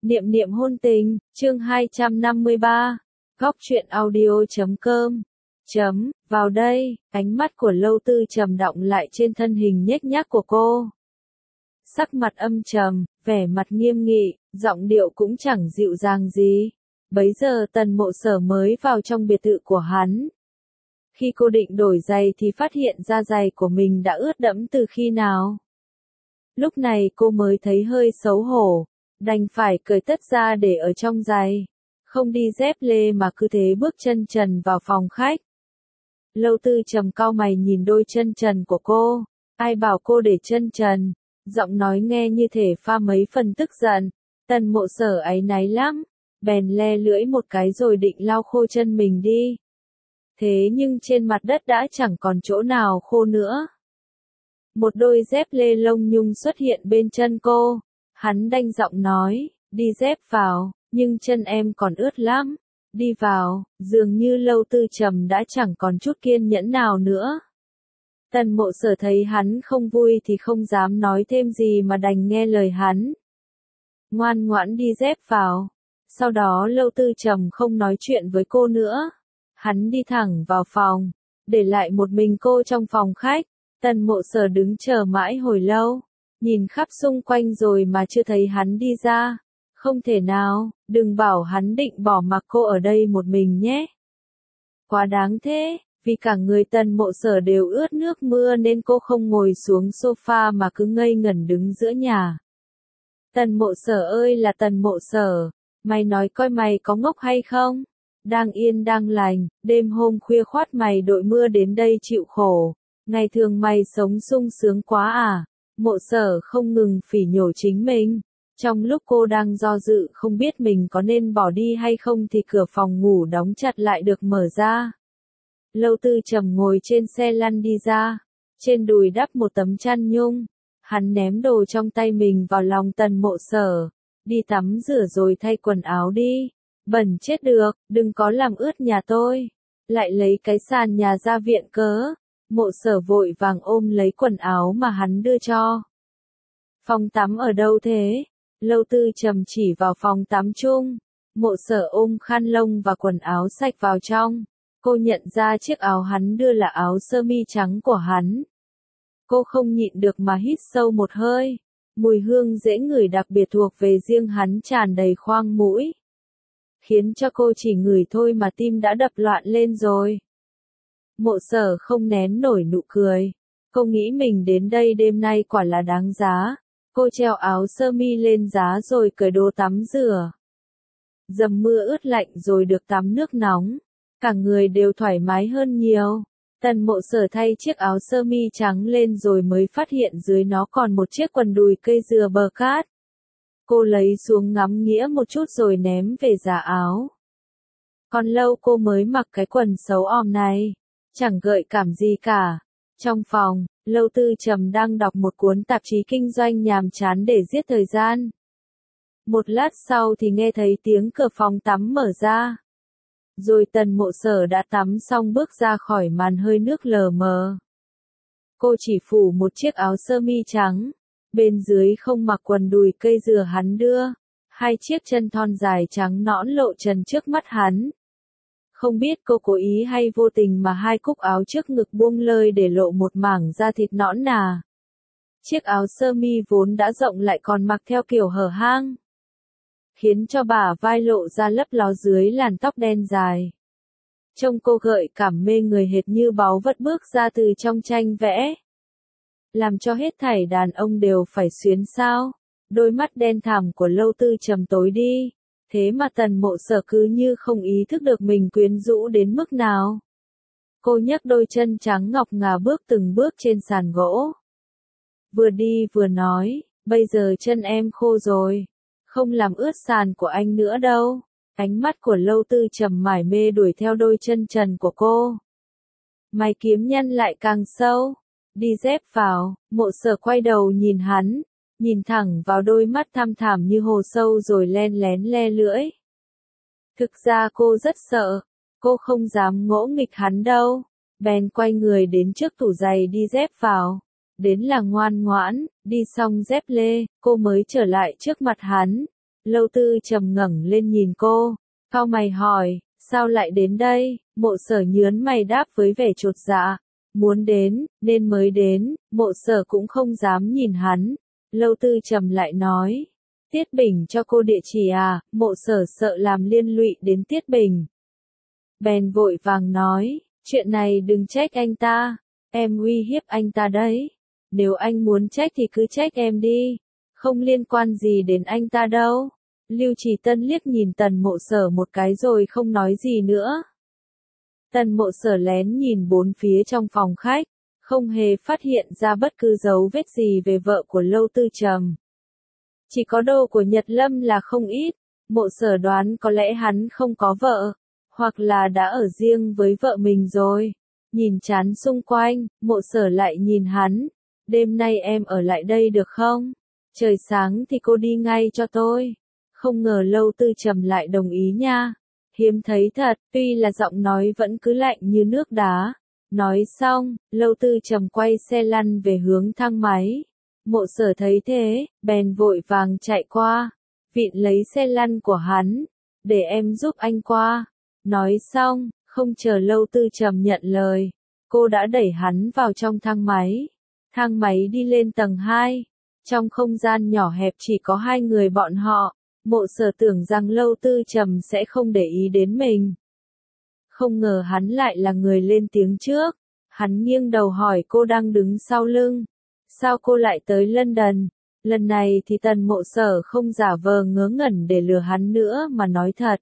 Niệm niệm hôn tình, chương 253, góc truyện audio.com. Vào đây, ánh mắt của Lâu Tư trầm đọng lại trên thân hình nhếch nhác của cô. Sắc mặt âm trầm, vẻ mặt nghiêm nghị, giọng điệu cũng chẳng dịu dàng gì. Bấy giờ Tần Mộ Sở mới vào trong biệt thự của hắn. Khi cô định đổi giày thì phát hiện ra giày của mình đã ướt đẫm từ khi nào. Lúc này cô mới thấy hơi xấu hổ, đành phải cởi tất ra để ở trong giày. Không đi dép lê mà cứ thế bước chân trần vào phòng khách. Lâu Tư trầm cau mày nhìn đôi chân trần của cô. Ai bảo cô để chân trần? Giọng nói nghe như thể pha mấy phần tức giận. Tần Mộ Sở áy náy lắm, bèn le lưỡi một cái rồi định lau khô chân mình đi. Thế nhưng trên mặt đất đã chẳng còn chỗ nào khô nữa. Một đôi dép lê lông nhung xuất hiện bên chân cô. Hắn đanh giọng nói, đi dép vào, nhưng chân em còn ướt lắm. Đi vào, dường như Lâu Tư trầm đã chẳng còn chút kiên nhẫn nào nữa. Tần Mộ Sở thấy hắn không vui thì không dám nói thêm gì mà đành nghe lời hắn. Ngoan ngoãn đi dép vào. Sau đó Lâu Tư trầm không nói chuyện với cô nữa. Hắn đi thẳng vào phòng, để lại một mình cô trong phòng khách. Tần Mộ Sở đứng chờ mãi hồi lâu, nhìn khắp xung quanh rồi mà chưa thấy hắn đi ra. Không thể nào, đừng bảo hắn định bỏ mặc cô ở đây một mình nhé. Quá đáng thế, vì cả người Tần Mộ Sở đều ướt nước mưa nên cô không ngồi xuống sofa mà cứ ngây ngẩn đứng giữa nhà. Tần Mộ Sở ơi là Tần Mộ Sở, mày nói coi mày có ngốc hay không? Đang yên đang lành, đêm hôm khuya khoắt mày đội mưa đến đây chịu khổ. Ngày thường mày sống sung sướng quá à? Mộ Sở không ngừng phỉ nhổ chính mình. Trong lúc cô đang do dự không biết mình có nên bỏ đi hay không thì cửa phòng ngủ đóng chặt lại được mở ra. Lâu Tư trầm ngồi trên xe lăn đi ra. Trên đùi đắp một tấm chăn nhung. Hắn ném đồ trong tay mình vào lòng Tần Mộ Sở. Đi tắm rửa rồi thay quần áo đi. Bẩn chết được, đừng có làm ướt nhà tôi. Lại lấy cái sàn nhà ra viện cớ. Mộ Sở vội vàng ôm lấy quần áo mà hắn đưa cho. Phòng tắm ở đâu thế? Lâu Tư trầm chỉ vào phòng tắm chung. Mộ Sở ôm khăn lông và quần áo sạch vào trong. Cô nhận ra chiếc áo hắn đưa là áo sơ mi trắng của hắn. Cô không nhịn được mà hít sâu một hơi. Mùi hương dễ ngửi đặc biệt thuộc về riêng hắn tràn đầy khoang mũi. Khiến cho cô chỉ ngửi thôi mà tim đã đập loạn lên rồi. Mộ Sở không nén nổi nụ cười. Cô nghĩ mình đến đây đêm nay quả là đáng giá. Cô treo áo sơ mi lên giá rồi cởi đồ tắm rửa. Dầm mưa ướt lạnh rồi được tắm nước nóng. Cả người đều thoải mái hơn nhiều. Tần Mộ Sở thay chiếc áo sơ mi trắng lên rồi mới phát hiện dưới nó còn một chiếc quần đùi cây dừa bờ cát. Cô lấy xuống ngắm nghĩa một chút rồi ném về giá áo. Còn lâu cô mới mặc cái quần xấu òm này. Chẳng gợi cảm gì cả. Trong phòng, Lâu Tư trầm đang đọc một cuốn tạp chí kinh doanh nhàm chán để giết thời gian. Một lát sau thì nghe thấy tiếng cửa phòng tắm mở ra. Rồi Tần Mộ Sở đã tắm xong bước ra khỏi màn hơi nước lờ mờ. Cô chỉ phủ một chiếc áo sơ mi trắng. Bên dưới không mặc quần đùi cây dừa hắn đưa. Hai chiếc chân thon dài trắng nõn lộ trần trước mắt hắn. Không biết cô cố ý hay vô tình mà hai cúc áo trước ngực buông lơi để lộ một mảng da thịt nõn nà. Chiếc áo sơ mi vốn đã rộng lại còn mặc theo kiểu hở hang. Khiến cho bả vai lộ ra lấp ló dưới làn tóc đen dài. Trông cô gợi cảm mê người hệt như báu vật bước ra từ trong tranh vẽ. Làm cho hết thảy đàn ông đều phải xuyến sao. Đôi mắt đen thẳm của Lâu Tư trầm tối đi. Thế mà Tần Mộ Sở cứ như không ý thức được mình quyến rũ đến mức nào. Cô nhấc đôi chân trắng ngọc ngà bước từng bước trên sàn gỗ. Vừa đi vừa nói, bây giờ chân em khô rồi. Không làm ướt sàn của anh nữa đâu. Ánh mắt của Lâu Tư trầm mải mê đuổi theo đôi chân trần của cô. Mày kiếm nhăn lại càng sâu. Đi dép vào, Mộ Sở quay đầu nhìn hắn. Nhìn thẳng vào đôi mắt thăm thẳm như hồ sâu rồi len lén le lưỡi. Thực ra cô rất sợ. Cô không dám ngỗ nghịch hắn đâu. Bèn quay người đến trước tủ giày đi dép vào. Đến là ngoan ngoãn, đi xong dép lê, cô mới trở lại trước mặt hắn. Lâu Tư Trầm ngẩng lên nhìn cô, cau mày hỏi, sao lại đến đây? Mộ Sở nhớn mày đáp với vẻ chột dạ, muốn đến, nên mới đến. Mộ Sở cũng không dám nhìn hắn. Lâu Tư Trầm lại nói, Tiết Bình cho cô địa chỉ à? Mộ Sở sợ làm liên lụy đến Tiết Bình, bèn vội vàng nói, chuyện này đừng trách anh ta, em uy hiếp anh ta đấy. Nếu anh muốn trách thì cứ trách em đi, không liên quan gì đến anh ta đâu. Lưu Trì Tân liếc nhìn Tần Mộ Sở một cái rồi không nói gì nữa. Tần Mộ Sở lén nhìn bốn phía trong phòng khách, không hề phát hiện ra bất cứ dấu vết gì về vợ của Lâu Tư Trầm. Chỉ có đồ của Nhật Lâm là không ít. Mộ Sở đoán có lẽ hắn không có vợ, hoặc là đã ở riêng với vợ mình rồi. Nhìn chán xung quanh, Mộ Sở lại nhìn hắn, đêm nay em ở lại đây được không? Trời sáng thì cô đi ngay cho tôi. Không ngờ Lâu Tư Trầm lại đồng ý nha. Hiếm thấy thật, tuy là giọng nói vẫn cứ lạnh như nước đá. Nói xong, Lâu Tư Trầm quay xe lăn về hướng thang máy. Mộ Sở thấy thế, bèn vội vàng chạy qua, vịn lấy xe lăn của hắn, để em giúp anh qua. Nói xong, không chờ Lâu Tư Trầm nhận lời, cô đã đẩy hắn vào trong thang máy. Thang máy đi lên tầng 2. Trong không gian nhỏ hẹp chỉ có hai người bọn họ. Mộ Sở tưởng rằng Lâu Tư Trầm sẽ không để ý đến mình. Không ngờ hắn lại là người lên tiếng trước. Hắn nghiêng đầu hỏi cô đang đứng sau lưng, sao cô lại tới London? Lần này thì Tần Mộ Sở không giả vờ ngớ ngẩn để lừa hắn nữa mà nói thật.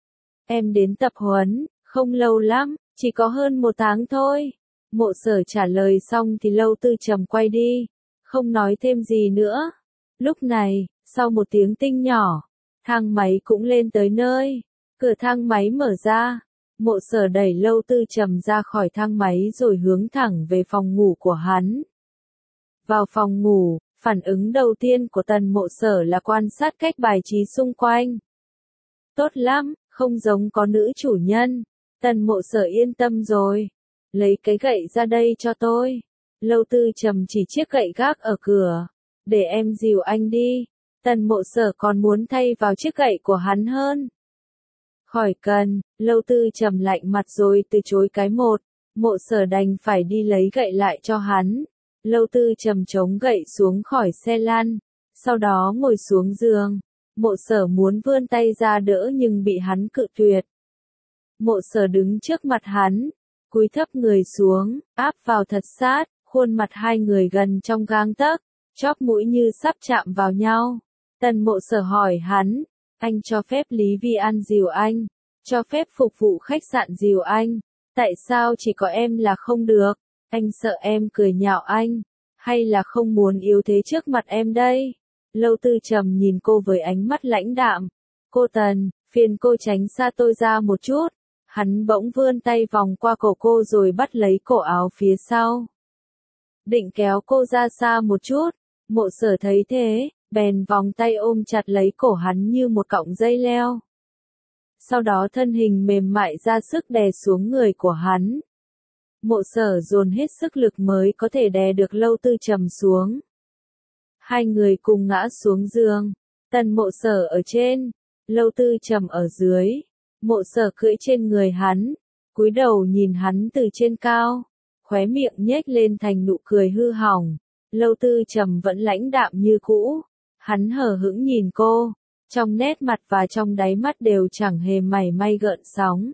Em đến tập huấn, không lâu lắm, chỉ có hơn 1 tháng thôi. Mộ Sở trả lời xong thì Lâu Tư Trầm quay đi, không nói thêm gì nữa. Lúc này, sau một tiếng tinh nhỏ, thang máy cũng lên tới nơi. Cửa thang máy mở ra, Mộ Sở đẩy Lâu Tư Trầm ra khỏi thang máy rồi hướng thẳng về phòng ngủ của hắn. Vào phòng ngủ, phản ứng đầu tiên của Tần Mộ Sở là quan sát cách bài trí xung quanh. Tốt lắm, không giống có nữ chủ nhân. Tần Mộ Sở yên tâm rồi. Lấy cái gậy ra đây cho tôi. Lâu Tư Trầm chỉ chiếc gậy gác ở cửa. Để em dìu anh đi. Tần Mộ Sở còn muốn thay vào chiếc gậy của hắn hơn. Khỏi cần, Lâu Tư Trầm lạnh mặt rồi từ chối cái một. Mộ Sở đành phải đi lấy gậy lại cho hắn. Lâu Tư Trầm chống gậy xuống khỏi xe lăn, sau đó ngồi xuống giường. Mộ Sở muốn vươn tay ra đỡ nhưng bị hắn cự tuyệt. Mộ Sở đứng trước mặt hắn, cúi thấp người xuống, áp vào thật sát, khuôn mặt hai người gần trong gang tấc, chóp mũi như sắp chạm vào nhau. Tần Mộ Sở hỏi hắn, anh cho phép Lý Vi An dìu anh, cho phép phục vụ khách sạn dìu anh, tại sao chỉ có em là không được? Anh sợ em cười nhạo anh, hay là không muốn yếu thế trước mặt em đây? Lâu Tư Trầm nhìn cô với ánh mắt lãnh đạm. Cô Tần, phiền cô tránh xa tôi ra một chút. Hắn bỗng vươn tay vòng qua cổ cô rồi bắt lấy cổ áo phía sau. Định kéo cô ra xa một chút. Mộ Sở thấy thế, bèn vòng tay ôm chặt lấy cổ hắn như một cọng dây leo. Sau đó thân hình mềm mại ra sức đè xuống người của hắn. Mộ Sở dồn hết sức lực mới có thể đè được Lâu Tư Trầm xuống. Hai người cùng ngã xuống giường. Tần Mộ Sở ở trên, Lâu Tư Trầm ở dưới. Mộ Sở cưỡi trên người hắn, cúi đầu nhìn hắn từ trên cao, khóe miệng nhếch lên thành nụ cười hư hỏng. Lâu Tư Trầm vẫn lãnh đạm như cũ. Hắn hờ hững nhìn cô, trong nét mặt và trong đáy mắt đều chẳng hề mảy may gợn sóng.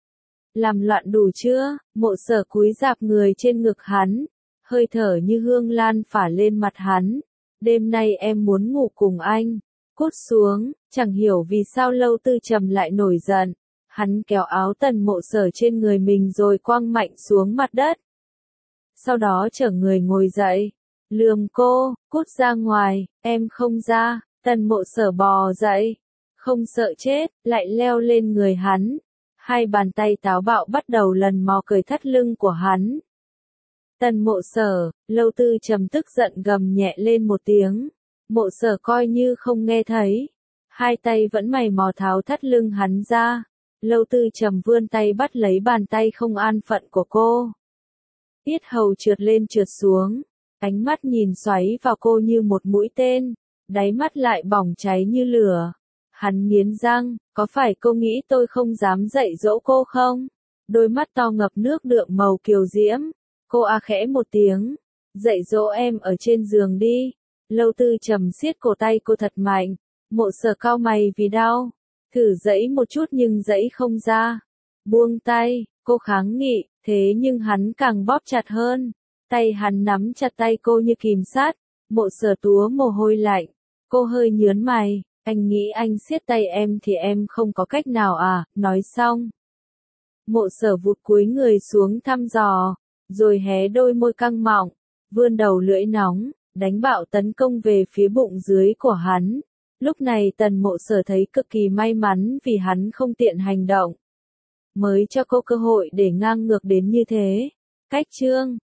Làm loạn đủ chưa? Mộ Sở cúi rạp người trên ngực hắn, hơi thở như hương lan phả lên mặt hắn. Đêm nay em muốn ngủ cùng anh. Cút xuống. Chẳng hiểu vì sao Lâu Tư Trầm lại nổi giận. Hắn kéo áo Tần Mộ Sở trên người mình rồi quăng mạnh xuống mặt đất. Sau đó chở người ngồi dậy, lườm cô, cút ra ngoài, em không ra. Tần Mộ Sở bò dậy, không sợ chết, lại leo lên người hắn. Hai bàn tay táo bạo bắt đầu lần mò cởi thắt lưng của hắn. Tần Mộ Sở, Lâu Tư Trầm tức giận gầm nhẹ lên một tiếng. Mộ Sở coi như không nghe thấy. Hai tay vẫn mày mò tháo thắt lưng hắn ra. Lâu Tư Trầm vươn tay bắt lấy bàn tay không an phận của cô. Yết hầu trượt lên trượt xuống. Ánh mắt nhìn xoáy vào cô như một mũi tên. Đáy mắt lại bỏng cháy như lửa. Hắn nghiến răng, có phải cô nghĩ tôi không dám dạy dỗ cô không? Đôi mắt to ngập nước đượm màu kiều diễm. Cô a khẽ một tiếng. Dạy dỗ em ở trên giường đi. Lâu Tư Trầm siết cổ tay cô thật mạnh. Mộ Sở cau mày vì đau. Thử giãy một chút nhưng giãy không ra. Buông tay, cô kháng nghị, thế nhưng hắn càng bóp chặt hơn. Tay hắn nắm chặt tay cô như kìm sát. Mộ Sở túa mồ hôi lạnh. Cô hơi nhớn mày. Anh nghĩ anh siết tay em thì em không có cách nào à? Nói xong. Mộ Sở vụt cúi người xuống thăm dò. Rồi hé đôi môi căng mọng. Vươn đầu lưỡi nóng. Đánh bạo tấn công về phía bụng dưới của hắn. Lúc này Tần Mộ Sở thấy cực kỳ may mắn vì hắn không tiện hành động. Mới cho cô cơ hội để ngang ngược đến như thế. Cách chương